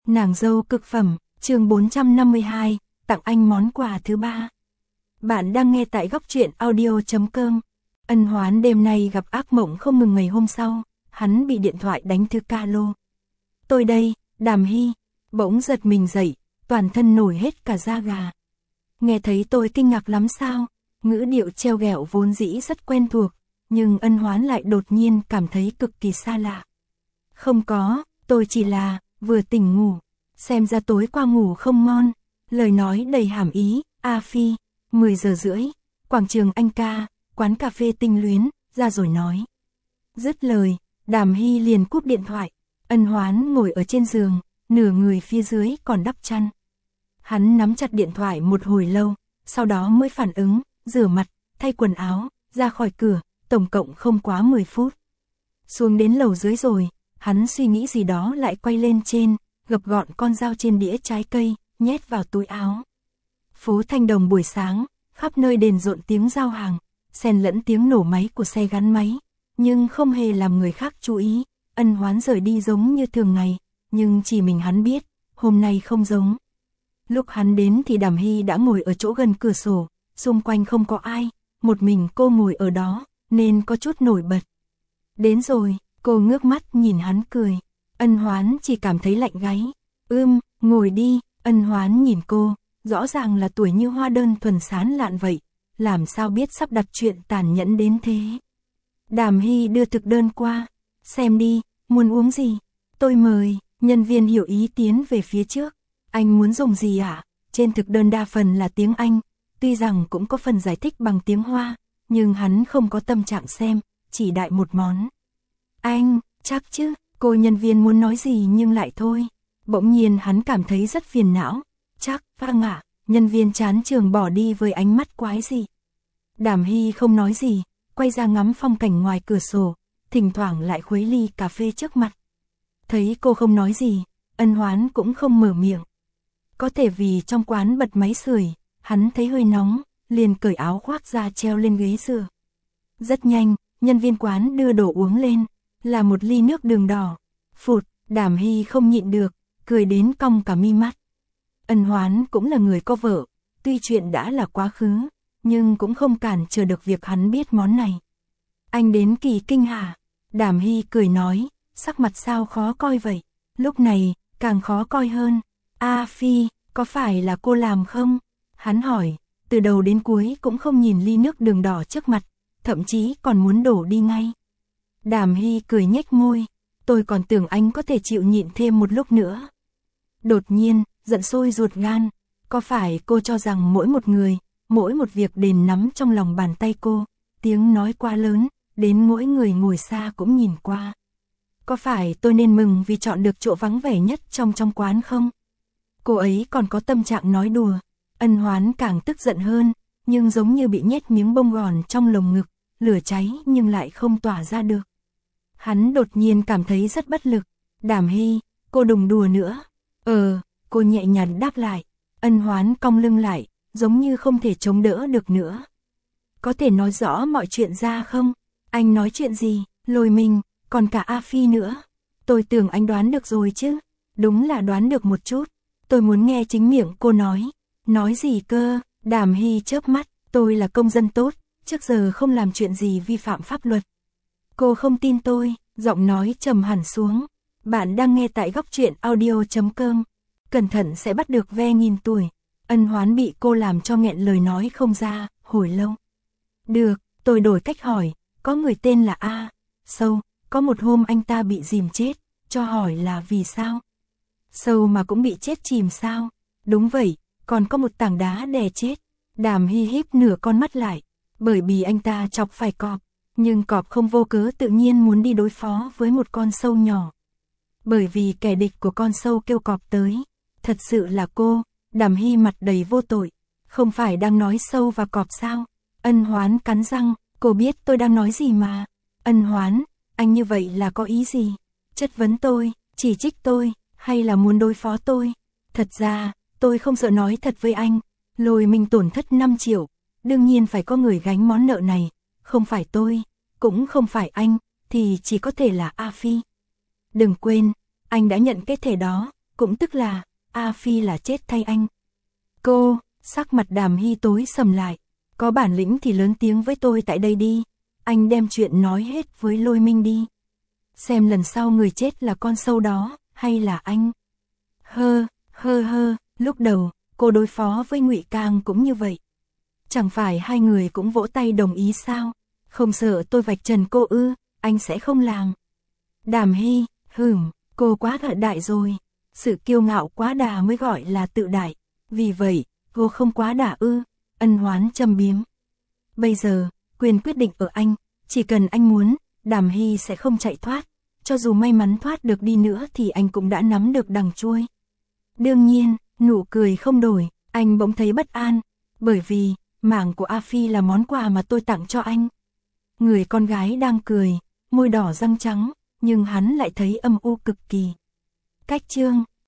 Nàng dâu cực phẩm, chương 452, tặng anh món quà thứ 3. Bạn đang nghe tại góc truyện audio.com. Ân Hoán đêm nay gặp ác mộng không ngừng ngày hôm sau, hắn bị điện thoại đánh thư calo. Tôi đây, Đàm Hy, bỗng giật mình dậy, toàn thân nổi hết cả da gà. Nghe thấy tôi kinh ngạc lắm sao, ngữ điệu trêu ghẹo vốn dĩ rất quen thuộc, nhưng Ân Hoán lại đột nhiên cảm thấy cực kỳ xa lạ. Không có, tôi chỉ là vừa tỉnh ngủ, xem ra tối qua ngủ không ngon. Lời nói đầy hàm ý. A Phi, 10 giờ rưỡi, quảng trường Anh Ca, quán cà phê Tinh Luyến, ra rồi nói. Dứt lời, Đàm Hy liền cúp điện thoại. Ân Hoán ngồi ở trên giường, nửa người phía dưới còn đắp chăn. Hắn nắm chặt điện thoại một hồi lâu, sau đó mới phản ứng, rửa mặt, thay quần áo, ra khỏi cửa, tổng cộng không quá 10 phút. Xuống đến lầu dưới rồi, hắn suy nghĩ gì đó lại quay lên trên, gập gọn con dao trên đĩa trái cây, nhét vào túi áo. Phố Thanh Đồng buổi sáng, khắp nơi đền rộn tiếng giao hàng, xen lẫn tiếng nổ máy của xe gắn máy, nhưng không hề làm người khác chú ý. Ân Hoán rời đi giống như thường ngày, nhưng chỉ mình hắn biết, hôm nay không giống. Lúc hắn đến thì Đàm Hy đã ngồi ở chỗ gần cửa sổ, xung quanh không có ai, một mình cô ngồi ở đó, nên có chút nổi bật. Đến rồi, cô ngước mắt nhìn hắn cười. Ân Hoán chỉ cảm thấy lạnh gáy. Ngồi đi. Ân Hoán nhìn cô, rõ ràng là tuổi như hoa đơn thuần sán lạn vậy, làm sao biết sắp đặt chuyện tàn nhẫn đến thế. Đàm Hy đưa thực đơn qua, xem đi, muốn uống gì? Tôi mời. Nhân viên hiểu ý tiến về phía trước. Anh muốn dùng gì ạ? Trên thực đơn đa phần là tiếng Anh, tuy rằng cũng có phần giải thích bằng tiếng Hoa, nhưng hắn không có tâm trạng xem, chỉ đại một món. Anh, chắc chứ? Cô nhân viên muốn nói gì nhưng lại thôi. Bỗng nhiên hắn cảm thấy rất phiền não. Chắc, vâng ạ. Nhân viên chán trường bỏ đi với ánh mắt quái dị. Đàm Hy không nói gì, quay ra ngắm phong cảnh ngoài cửa sổ, thỉnh thoảng lại khuấy ly cà phê trước mặt. Thấy cô không nói gì, Ân Hoán cũng không mở miệng. Có thể vì trong quán bật máy sưởi, hắn thấy hơi nóng, liền cởi áo khoác ra treo lên ghế dựa. Rất nhanh, nhân viên quán đưa đồ uống lên, là một ly nước đường đỏ. Phụt, Đàm Hy không nhịn được, cười đến cong cả mi mắt. Ân Hoán cũng là người có vợ, tuy chuyện đã là quá khứ, nhưng cũng không cản trở được việc hắn biết món này. Anh đến Kỳ Kinh hả? Đàm Hy cười nói, sắc mặt sao khó coi vậy? Lúc này, càng khó coi hơn. A Phi, có phải là cô làm không? Hắn hỏi, từ đầu đến cuối cũng không nhìn ly nước đường đỏ trước mặt, thậm chí còn muốn đổ đi ngay. Đàm Hy cười nhếch môi, tôi còn tưởng anh có thể chịu nhịn thêm một lúc nữa. Đột nhiên, giận sôi ruột gan, có phải cô cho rằng mỗi một người, mỗi một việc đều nắm trong lòng bàn tay cô, tiếng nói quá lớn, đến mỗi người ngồi xa cũng nhìn qua. Có phải tôi nên mừng vì chọn được chỗ vắng vẻ nhất trong quán không? Cô ấy còn có tâm trạng nói đùa. Ân Hoán càng tức giận hơn, nhưng giống như bị nhét miếng bông gòn trong lồng ngực, lửa cháy nhưng lại không tỏa ra được. Hắn đột nhiên cảm thấy rất bất lực. Đàm Hy, cô đừng đùa nữa. Cô nhẹ nhàng đáp lại. Ân Hoán cong lưng lại, giống như không thể chống đỡ được nữa. Có thể nói rõ mọi chuyện ra không? Anh nói chuyện gì? Lôi mình, còn cả A Phi nữa. Tôi tưởng anh đoán được rồi chứ. Đúng là đoán được một chút. Tôi muốn nghe chính miệng cô nói. Nói gì cơ? Đàm Hy chớp mắt. Tôi là công dân tốt, trước giờ không làm chuyện gì vi phạm pháp luật. Cô không tin tôi. Giọng nói trầm hẳn xuống. Bạn đang nghe tại góc truyện audio.com. Cẩn thận sẽ bắt được ve nghìn tuổi. Ân Hoán bị cô làm cho nghẹn lời nói không ra, hồi lâu. Được, tôi đổi cách hỏi, có người tên là A. Sâu, có một hôm anh ta bị dìm chết, cho hỏi là vì sao? Sâu mà cũng bị chết chìm sao? Đúng vậy, còn có một tảng đá đè chết. Đàm Hy híp nửa con mắt lại, bởi vì anh ta chọc phải cọp, nhưng cọp không vô cớ tự nhiên muốn đi đối phó với một con sâu nhỏ. Bởi vì kẻ địch của con sâu kêu cọp tới. Thật sự là cô. Đàm Hy mặt đầy vô tội. Không phải đang nói sâu và cọp sao? Ân Hoán cắn răng, cô biết tôi đang nói gì mà. Ân Hoán, anh như vậy là có ý gì? Chất vấn tôi, chỉ trích tôi, hay là muốn đối phó tôi? Thật ra, tôi không sợ nói thật với anh. Lôi mình tổn thất 5 triệu, đương nhiên phải có người gánh món nợ này. Không phải tôi, cũng không phải anh, thì chỉ có thể là A Phi. Đừng quên, anh đã nhận cái thẻ đó, cũng tức là, A Phi là chết thay anh. Cô, sắc mặt Đàm Hy tối sầm lại, có bản lĩnh thì lớn tiếng với tôi tại đây đi, anh đem chuyện nói hết với Lôi Minh đi. Xem lần sau người chết là con sâu đó, hay là anh. Lúc đầu, cô đối phó với Ngụy Cang cũng như vậy. Chẳng phải hai người cũng vỗ tay đồng ý sao? Không sợ tôi vạch trần cô ư, anh sẽ không làm. Đàm Hy, cô quá đại rồi. Sự kiêu ngạo quá đà mới gọi là tự đại. Vì vậy, cô không quá đà ư, Ân Hoán châm biếm. Bây giờ, quyền quyết định ở anh, chỉ cần anh muốn, Đàm Hy sẽ không chạy thoát. Cho dù may mắn thoát được đi nữa thì anh cũng đã nắm được đằng chuôi. Đương nhiên, nụ cười không đổi, anh bỗng thấy bất an, bởi vì, mảng của A Phi là món quà mà tôi tặng cho anh. Người con gái đang cười, môi đỏ răng trắng, nhưng hắn lại thấy âm u cực kỳ. Cách chương